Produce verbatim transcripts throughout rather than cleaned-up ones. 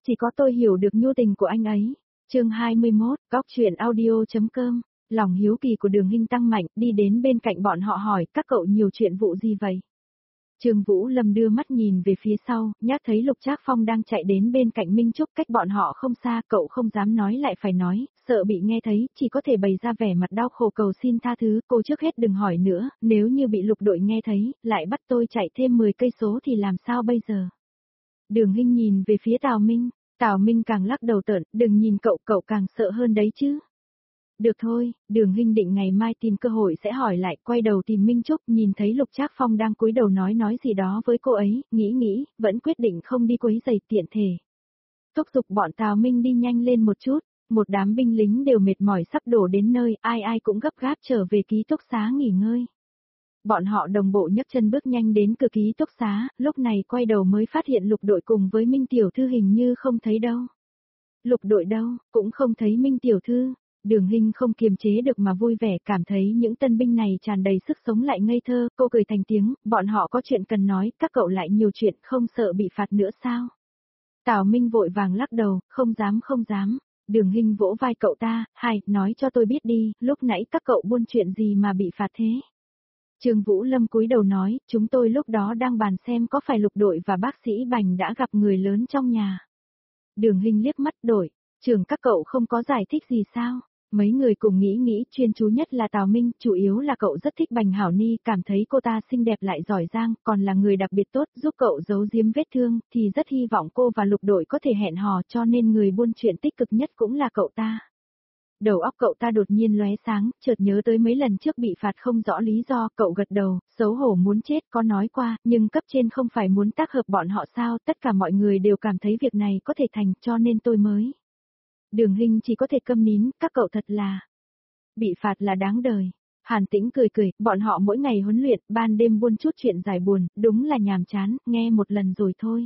Chỉ có tôi hiểu được nhu tình của anh ấy. Chương hai mươi mốt, góc truyện audio.com. Lòng hiếu kỳ của Đường Hinh tăng mạnh, đi đến bên cạnh bọn họ hỏi, các cậu nhiều chuyện vụ gì vậy? Trương Vũ Lâm đưa mắt nhìn về phía sau, nhát thấy Lục Trác Phong đang chạy đến bên cạnh Minh Trúc, cách bọn họ không xa, cậu không dám nói lại phải nói, sợ bị nghe thấy, chỉ có thể bày ra vẻ mặt đau khổ cầu xin tha thứ, cô trước hết đừng hỏi nữa, nếu như bị Lục đội nghe thấy, lại bắt tôi chạy thêm mười cây số thì làm sao bây giờ? Đường Hinh nhìn về phía Tào Minh, Tào Minh càng lắc đầu tợn, đừng nhìn cậu, cậu càng sợ hơn đấy chứ. Được thôi, Đường Hinh định ngày mai tìm cơ hội sẽ hỏi lại, quay đầu tìm Minh Trúc, nhìn thấy Lục Trác Phong đang cúi đầu nói nói gì đó với cô ấy, nghĩ nghĩ, vẫn quyết định không đi quấy rầy tiện thể. Thúc giục bọn Tào Minh đi nhanh lên một chút, một đám binh lính đều mệt mỏi sắp đổ đến nơi, ai ai cũng gấp gáp trở về ký túc xá nghỉ ngơi. Bọn họ đồng bộ nhấc chân bước nhanh đến cửa ký túc xá, lúc này quay đầu mới phát hiện Lục đội cùng với Minh Tiểu Thư hình như không thấy đâu. Lục đội đâu, cũng không thấy Minh Tiểu Thư. Đường Hinh không kiềm chế được mà vui vẻ, cảm thấy những tân binh này tràn đầy sức sống lại ngây thơ, cô cười thành tiếng, bọn họ có chuyện cần nói, các cậu lại nhiều chuyện, không sợ bị phạt nữa sao? Tào Minh vội vàng lắc đầu, không dám không dám. Đường Hinh vỗ vai cậu ta, hai, nói cho tôi biết đi, lúc nãy các cậu buôn chuyện gì mà bị phạt thế? Trương Vũ Lâm cúi đầu nói, chúng tôi lúc đó đang bàn xem có phải Lục đội và bác sĩ Bành đã gặp người lớn trong nhà. Đường Hinh liếc mắt đổi, trường các cậu không có giải thích gì sao? Mấy người cùng nghĩ nghĩ, chuyên chú nhất là Tào Minh, chủ yếu là cậu rất thích Bành Hảo Ni, cảm thấy cô ta xinh đẹp lại giỏi giang, còn là người đặc biệt tốt, giúp cậu giấu giếm vết thương, thì rất hy vọng cô và Lục đội có thể hẹn hò, cho nên người buôn chuyện tích cực nhất cũng là cậu ta. Đầu óc cậu ta đột nhiên lóe sáng, chợt nhớ tới mấy lần trước bị phạt không rõ lý do, cậu gật đầu, xấu hổ muốn chết, có nói qua, nhưng cấp trên không phải muốn tác hợp bọn họ sao, tất cả mọi người đều cảm thấy việc này có thể thành, cho nên tôi mới. Đường Hinh chỉ có thể câm nín, các cậu thật là bị phạt là đáng đời. Hàn Tĩnh cười cười, bọn họ mỗi ngày huấn luyện, ban đêm buôn chút chuyện giải buồn, đúng là nhàm chán, nghe một lần rồi thôi.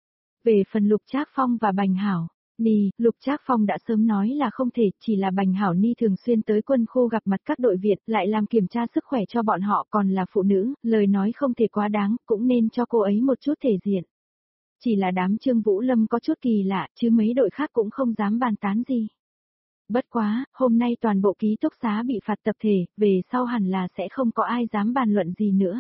Về phần Lục Trác Phong và Bành Hảo Ni, Lục Trác Phong đã sớm nói là không thể, chỉ là Bành Hảo Ni thường xuyên tới quân khu gặp mặt các đội Việt, lại làm kiểm tra sức khỏe cho bọn họ, còn là phụ nữ, lời nói không thể quá đáng, cũng nên cho cô ấy một chút thể diện. Chỉ là đám Trương Vũ Lâm có chút kỳ lạ, chứ mấy đội khác cũng không dám bàn tán gì. Bất quá, hôm nay toàn bộ ký túc xá bị phạt tập thể, về sau hẳn là sẽ không có ai dám bàn luận gì nữa.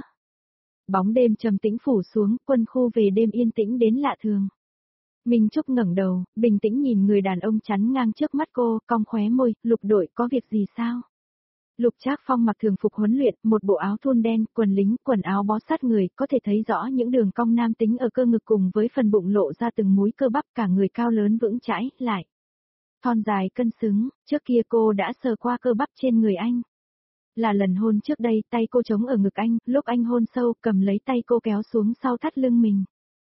Bóng đêm trầm tĩnh phủ xuống, quân khu về đêm yên tĩnh đến lạ thường. Minh Trúc ngẩng đầu, bình tĩnh nhìn người đàn ông chắn ngang trước mắt cô, cong khóe môi, Lục đội có việc gì sao? Lục Trác Phong mặc thường phục huấn luyện, một bộ áo thun đen, quần lính, quần áo bó sát người, có thể thấy rõ những đường cong nam tính ở cơ ngực cùng với phần bụng lộ ra từng múi cơ bắp, cả người cao lớn vững chãi, lại thon dài cân xứng, trước kia cô đã sờ qua cơ bắp trên người anh. Là lần hôn trước đây, tay cô chống ở ngực anh, lúc anh hôn sâu, cầm lấy tay cô kéo xuống sau thắt lưng mình.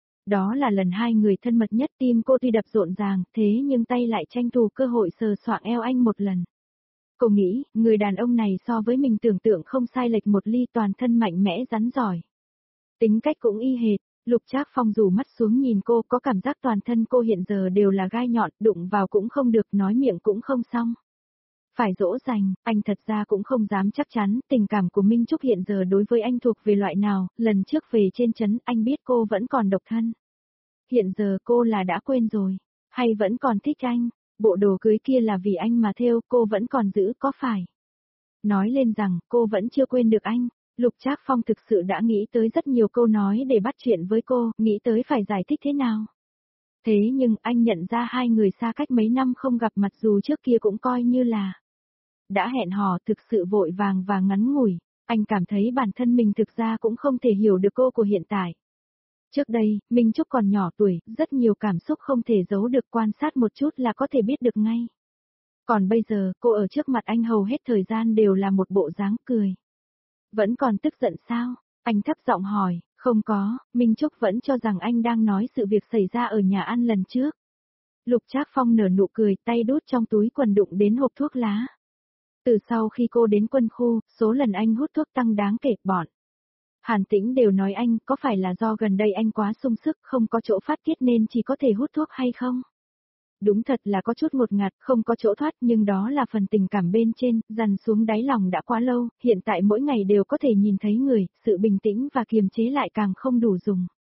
Đó là lần hai người thân mật nhất, tim cô tuy đập rộn ràng, thế nhưng tay lại tranh thủ cơ hội sờ soạng eo anh một lần. Cô nghĩ, người đàn ông này so với mình tưởng tượng không sai lệch một ly, toàn thân mạnh mẽ rắn giỏi. Tính cách cũng y hệt, Lục Trác Phong rủ mắt xuống nhìn cô, có cảm giác toàn thân cô hiện giờ đều là gai nhọn, đụng vào cũng không được, nói miệng cũng không xong. Phải dỗ dành, anh thật ra cũng không dám chắc chắn, tình cảm của Minh Trúc hiện giờ đối với anh thuộc về loại nào, lần trước về trên trấn anh biết cô vẫn còn độc thân. Hiện giờ cô là đã quên rồi, hay vẫn còn thích anh, bộ đồ cưới kia là vì anh mà thêu, cô vẫn còn giữ có phải. Nói lên rằng cô vẫn chưa quên được anh, Lục Trác Phong thực sự đã nghĩ tới rất nhiều câu nói để bắt chuyện với cô, nghĩ tới phải giải thích thế nào. Thế nhưng anh nhận ra hai người xa cách mấy năm không gặp mặt dù trước kia cũng coi như là đã hẹn hò, thực sự vội vàng và ngắn ngủi, anh cảm thấy bản thân mình thực ra cũng không thể hiểu được cô của hiện tại. Trước đây, Minh Trúc còn nhỏ tuổi, rất nhiều cảm xúc không thể giấu được, quan sát một chút là có thể biết được ngay. Còn bây giờ, cô ở trước mặt anh hầu hết thời gian đều là một bộ dáng cười. Vẫn còn tức giận sao? Anh thấp giọng hỏi, không có, Minh Trúc vẫn cho rằng anh đang nói sự việc xảy ra ở nhà ăn lần trước. Lục Trác Phong nở nụ cười, tay đút trong túi quần đụng đến hộp thuốc lá. Từ sau khi cô đến quân khu, số lần anh hút thuốc tăng đáng kể, bọn Hàn Tĩnh đều nói anh, có phải là do gần đây anh quá sung sức, không có chỗ phát tiết nên chỉ có thể hút thuốc hay không? Đúng thật là có chút ngột ngạt, không có chỗ thoát, nhưng đó là phần tình cảm bên trên, dằn xuống đáy lòng đã quá lâu, hiện tại mỗi ngày đều có thể nhìn thấy người, sự bình tĩnh và kiềm chế lại càng không đủ dùng.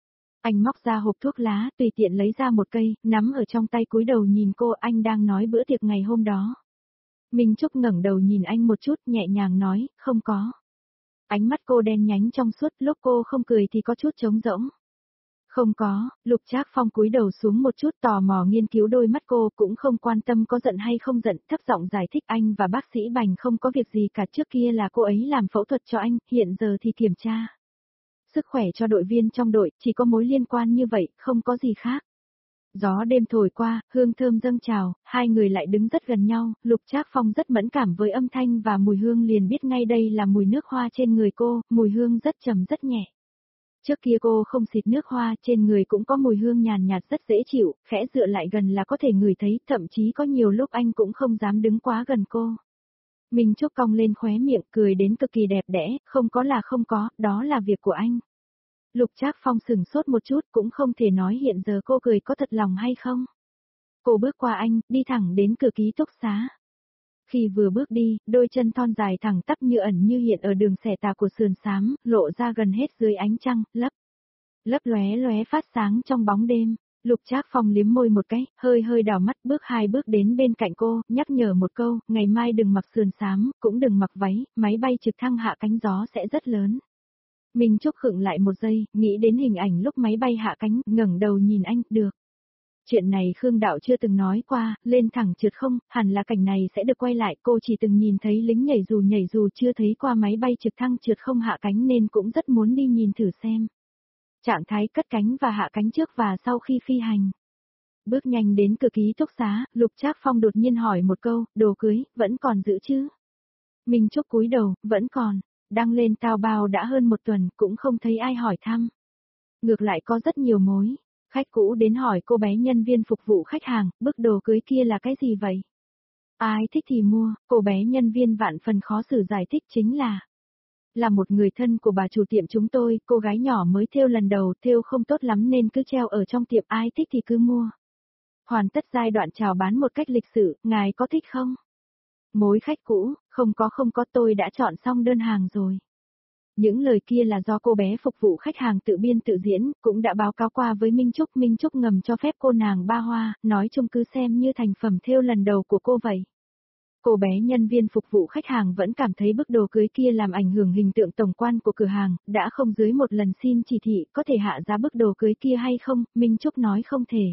Anh móc ra hộp thuốc lá, tùy tiện lấy ra một cây, nắm ở trong tay cúi đầu nhìn cô, anh đang nói bữa tiệc ngày hôm đó. Minh Trúc ngẩng đầu nhìn anh một chút, nhẹ nhàng nói, không có. Ánh mắt cô đen nhánh trong suốt, lúc cô không cười thì có chút trống rỗng. Không có, Lục Trác Phong cúi đầu xuống một chút tò mò nghiên cứu đôi mắt cô, cũng không quan tâm có giận hay không giận, thấp giọng giải thích anh và bác sĩ Bành không có việc gì cả, trước kia là cô ấy làm phẫu thuật cho anh, hiện giờ thì kiểm tra sức khỏe cho đội viên trong đội, chỉ có mối liên quan như vậy, không có gì khác. Gió đêm thổi qua, hương thơm dâng trào, hai người lại đứng rất gần nhau, Lục Trác Phong rất mẫn cảm với âm thanh và mùi hương liền biết ngay đây là mùi nước hoa trên người cô, mùi hương rất trầm rất nhẹ. Trước kia cô không xịt nước hoa, trên người cũng có mùi hương nhàn nhạt rất dễ chịu, khẽ dựa lại gần là có thể ngửi thấy, thậm chí có nhiều lúc anh cũng không dám đứng quá gần cô. Minh Trúc cong lên khóe miệng, cười đến cực kỳ đẹp đẽ, không có là không có, đó là việc của anh. Lục Trác Phong sừng sốt một chút, cũng không thể nói hiện giờ cô cười có thật lòng hay không. Cô bước qua anh, đi thẳng đến cửa ký túc xá. Khi vừa bước đi, đôi chân thon dài thẳng tắp như ẩn như hiện ở đường xẻ tà của sườn xám, lộ ra gần hết dưới ánh trăng, lấp, lấp lóe lóe phát sáng trong bóng đêm. Lục Trác Phong liếm môi một cái, hơi hơi đảo mắt bước hai bước đến bên cạnh cô, nhắc nhở một câu, ngày mai đừng mặc sườn xám, cũng đừng mặc váy, máy bay trực thăng hạ cánh gió sẽ rất lớn. Minh Trúc khựng lại một giây, nghĩ đến hình ảnh lúc máy bay hạ cánh, ngẩng đầu nhìn anh, được. Chuyện này Khương Đạo chưa từng nói qua, lên thẳng trượt không, hẳn là cảnh này sẽ được quay lại, cô chỉ từng nhìn thấy lính nhảy dù nhảy dù chưa thấy qua máy bay trực thăng trượt không hạ cánh nên cũng rất muốn đi nhìn thử xem. Trạng thái cất cánh và hạ cánh trước và sau khi phi hành. Bước nhanh đến cửa ký túc xá, Lục Trác Phong đột nhiên hỏi một câu, đồ cưới, vẫn còn giữ chứ? Minh Trúc cúi đầu, vẫn còn, đăng lên tao bao đã hơn một tuần, cũng không thấy ai hỏi thăm. Ngược lại có rất nhiều mối. Khách cũ đến hỏi cô bé nhân viên phục vụ khách hàng, bức đồ cưới kia là cái gì vậy? Ai thích thì mua, cô bé nhân viên vạn phần khó xử giải thích chính là là một người thân của bà chủ tiệm chúng tôi, cô gái nhỏ mới thêu lần đầu, thêu không tốt lắm nên cứ treo ở trong tiệm, ai thích thì cứ mua. Hoàn tất giai đoạn chào bán một cách lịch sự, ngài có thích không? Mối khách cũ, không có không có tôi đã chọn xong đơn hàng rồi. Những lời kia là do cô bé phục vụ khách hàng tự biên tự diễn, cũng đã báo cáo qua với Minh Trúc. Minh Trúc ngầm cho phép cô nàng ba hoa, nói chung cứ xem như thành phẩm thêu lần đầu của cô vậy. Cô bé nhân viên phục vụ khách hàng vẫn cảm thấy bức đồ cưới kia làm ảnh hưởng hình tượng tổng quan của cửa hàng, đã không dưới một lần xin chỉ thị có thể hạ giá bức đồ cưới kia hay không, Minh Trúc nói không thể.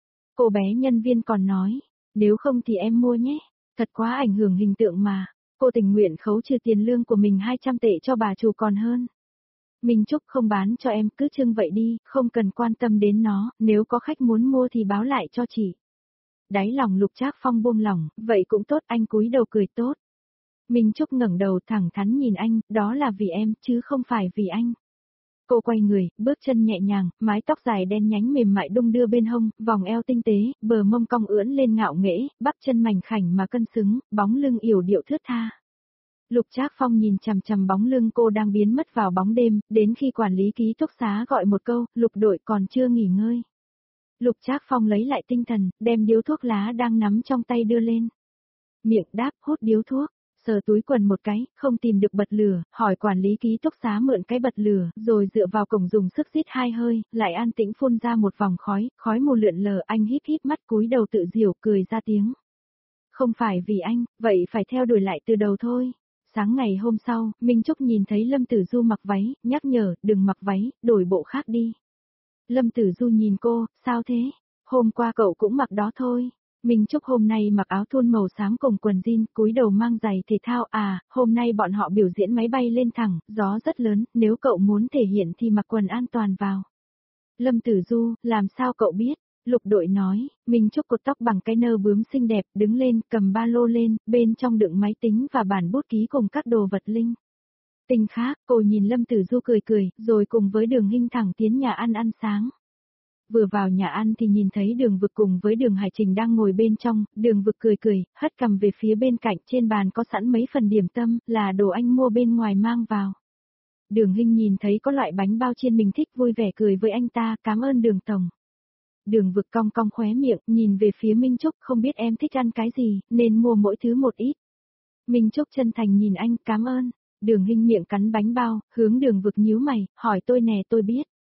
Cô bé nhân viên còn nói, nếu không thì em mua nhé, thật quá ảnh hưởng hình tượng mà. Cô tình nguyện khấu trừ tiền lương của mình hai trăm tệ cho bà chủ còn hơn. Minh Trúc không bán cho em, cứ trưng vậy đi, không cần quan tâm đến nó, nếu có khách muốn mua thì báo lại cho chị. Đáy lòng Lục Trác Phong buông lỏng, vậy cũng tốt, anh cúi đầu cười tốt. Minh Trúc ngẩng đầu thẳng thắn nhìn anh, đó là vì em, chứ không phải vì anh. Cô quay người, bước chân nhẹ nhàng, mái tóc dài đen nhánh mềm mại đung đưa bên hông, vòng eo tinh tế, bờ mông cong ưỡn lên ngạo nghễ, bắp chân mảnh khảnh mà cân xứng, bóng lưng yểu điệu thướt tha. Lục Trác Phong nhìn chằm chằm bóng lưng cô đang biến mất vào bóng đêm, đến khi quản lý ký túc xá gọi một câu, Lục đội còn chưa nghỉ ngơi. Lục Trác Phong lấy lại tinh thần, đem điếu thuốc lá đang nắm trong tay đưa lên. Miệng đáp, hút điếu thuốc. Sờ túi quần một cái, không tìm được bật lửa, hỏi quản lý ký túc xá mượn cái bật lửa, rồi dựa vào cổng dùng sức rít hai hơi, lại an tĩnh phun ra một vòng khói, khói mù lượn lờ, anh híp híp mắt cúi đầu tự giễu cười ra tiếng. Không phải vì anh, vậy phải theo đuổi lại từ đầu thôi. Sáng ngày hôm sau, Minh Trúc nhìn thấy Lâm Tử Du mặc váy, nhắc nhở, đừng mặc váy, đổi bộ khác đi. Lâm Tử Du nhìn cô, sao thế? Hôm qua cậu cũng mặc đó thôi. Minh Trúc hôm nay mặc áo thun màu xám cùng quần jean, cúi đầu mang giày thể thao, à, hôm nay bọn họ biểu diễn máy bay lên thẳng, gió rất lớn, nếu cậu muốn thể hiện thì mặc quần an toàn vào. Lâm Tử Du, làm sao cậu biết? Lục đội nói, Minh Trúc cột tóc bằng cái nơ bướm xinh đẹp, đứng lên, cầm ba lô lên, bên trong đựng máy tính và bản bút ký cùng các đồ vật linh. Tình khác, cô nhìn Lâm Tử Du cười cười, rồi cùng với Đường Hinh thẳng tiến nhà ăn ăn sáng. Vừa vào nhà ăn thì nhìn thấy Đường Vực cùng với Đường Hải Trình đang ngồi bên trong, Đường Vực cười cười, hất cằm về phía bên cạnh, trên bàn có sẵn mấy phần điểm tâm, là đồ anh mua bên ngoài mang vào. Đường Hinh nhìn thấy có loại bánh bao chiên mình thích vui vẻ cười với anh ta, cảm ơn Đường Tổng. Đường Vực cong cong khóe miệng, nhìn về phía Minh Trúc, không biết em thích ăn cái gì, nên mua mỗi thứ một ít. Minh Trúc chân thành nhìn anh, cảm ơn. Đường Hinh miệng cắn bánh bao, hướng Đường Vực nhíu mày, hỏi tôi nè tôi biết.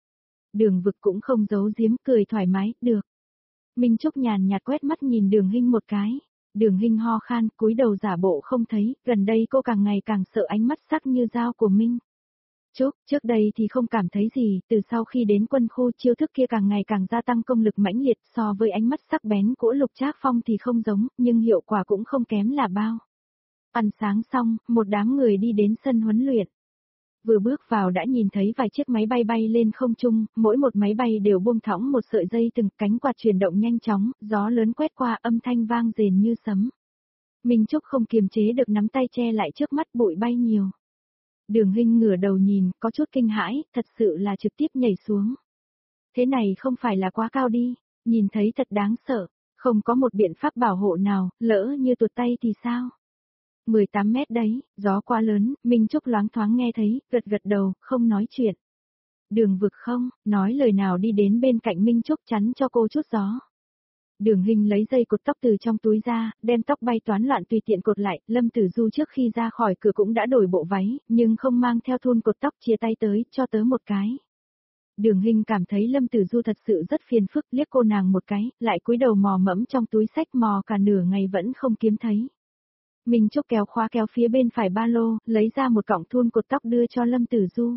Đường Vực cũng không giấu giếm, cười thoải mái, được. Minh Trúc nhàn nhạt quét mắt nhìn Đường Hinh một cái. Đường Hinh ho khan, cúi đầu giả bộ không thấy, gần đây cô càng ngày càng sợ ánh mắt sắc như dao của Minh Trúc, trước đây thì không cảm thấy gì, từ sau khi đến quân khu chiêu thức kia càng ngày càng gia tăng công lực mãnh liệt, so với ánh mắt sắc bén của Lục Trác Phong thì không giống, nhưng hiệu quả cũng không kém là bao. Ăn sáng xong, một đám người đi đến sân huấn luyện. Vừa bước vào đã nhìn thấy vài chiếc máy bay bay lên không trung, mỗi một máy bay đều buông thõng một sợi dây từng cánh quạt chuyển động nhanh chóng, gió lớn quét qua âm thanh vang rền như sấm. Minh Trúc không kiềm chế được nắm tay che lại trước mắt bụi bay nhiều. Đường Hinh ngửa đầu nhìn, có chút kinh hãi, thật sự là trực tiếp nhảy xuống. Thế này không phải là quá cao đi, nhìn thấy thật đáng sợ, không có một biện pháp bảo hộ nào, lỡ như tuột tay thì sao? mười tám mét đấy, gió quá lớn, Minh Trúc loáng thoáng nghe thấy, gật gật đầu, không nói chuyện. Đường Vực không, nói lời nào đi đến bên cạnh Minh Trúc chắn cho cô chút gió. Đường Hinh lấy dây cột tóc từ trong túi ra, đem tóc bay toán loạn tùy tiện cột lại, Lâm Tử Du trước khi ra khỏi cửa cũng đã đổi bộ váy, nhưng không mang theo thun cột tóc, chia tay tới, cho tớ một cái. Đường Hinh cảm thấy Lâm Tử Du thật sự rất phiền phức, liếc cô nàng một cái, lại cúi đầu mò mẫm trong túi xách mò cả nửa ngày vẫn không kiếm thấy. Minh Trúc kéo khóa kéo phía bên phải ba lô, lấy ra một cọng thun cột tóc đưa cho Lâm Tử Du.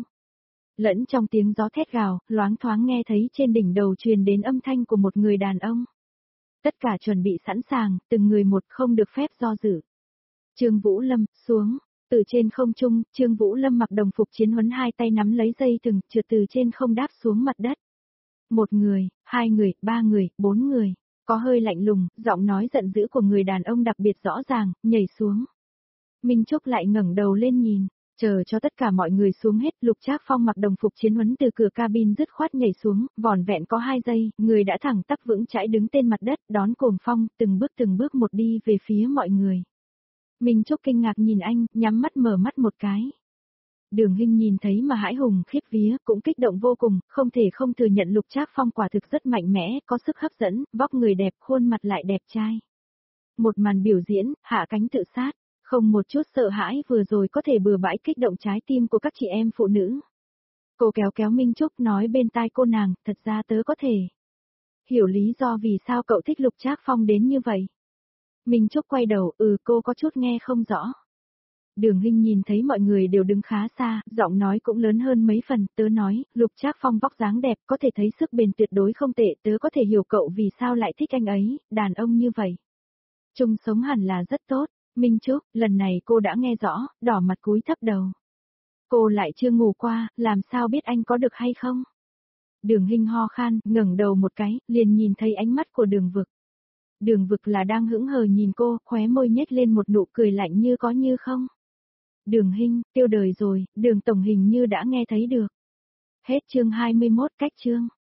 Lẫn trong tiếng gió thét gào, loáng thoáng nghe thấy trên đỉnh đầu truyền đến âm thanh của một người đàn ông. Tất cả chuẩn bị sẵn sàng, từng người một không được phép do dự. Trương Vũ Lâm, xuống. Từ trên không trung, Trương Vũ Lâm mặc đồng phục chiến huấn hai tay nắm lấy dây thừng, trượt từ trên không đáp xuống mặt đất. Một người, hai người, ba người, bốn người. Có hơi lạnh lùng, giọng nói giận dữ của người đàn ông đặc biệt rõ ràng, nhảy xuống. Minh Trúc lại ngẩng đầu lên nhìn, chờ cho tất cả mọi người xuống hết, Lục Trác Phong mặc đồng phục chiến huấn từ cửa cabin dứt khoát nhảy xuống, vỏn vẹn có hai giây, người đã thẳng tắp vững chãi đứng trên mặt đất, đón Cuồng Phong, từng bước từng bước một đi về phía mọi người. Minh Trúc kinh ngạc nhìn anh, nhắm mắt mở mắt một cái. Đường Hinh nhìn thấy mà hãi hùng khiếp vía, cũng kích động vô cùng, không thể không thừa nhận Lục Trác Phong quả thực rất mạnh mẽ, có sức hấp dẫn, vóc người đẹp, khuôn mặt lại đẹp trai. Một màn biểu diễn, hạ cánh tự sát, không một chút sợ hãi vừa rồi có thể bừa bãi kích động trái tim của các chị em phụ nữ. Cô kéo kéo Minh Trúc nói bên tai cô nàng, thật ra tớ có thể hiểu lý do vì sao cậu thích Lục Trác Phong đến như vậy. Minh Trúc quay đầu, ừ cô có chút nghe không rõ. Đường Hinh nhìn thấy mọi người đều đứng khá xa, giọng nói cũng lớn hơn mấy phần, tớ nói, Lục Trác Phong vóc dáng đẹp, có thể thấy sức bền tuyệt đối không tệ, tớ có thể hiểu cậu vì sao lại thích anh ấy, đàn ông như vậy. Chung sống hẳn là rất tốt, Minh Trúc, lần này cô đã nghe rõ, đỏ mặt cúi thấp đầu. Cô lại chưa ngủ qua, làm sao biết anh có được hay không? Đường Hinh ho khan, ngẩng đầu một cái, liền nhìn thấy ánh mắt của Đường Vực. Đường Vực là đang hững hờ nhìn cô, khóe môi nhếch lên một nụ cười lạnh như có như không. Đường Hinh, tiêu đời rồi, Đường tổng hình như đã nghe thấy được. Hết chương hai mươi mốt, cách chương.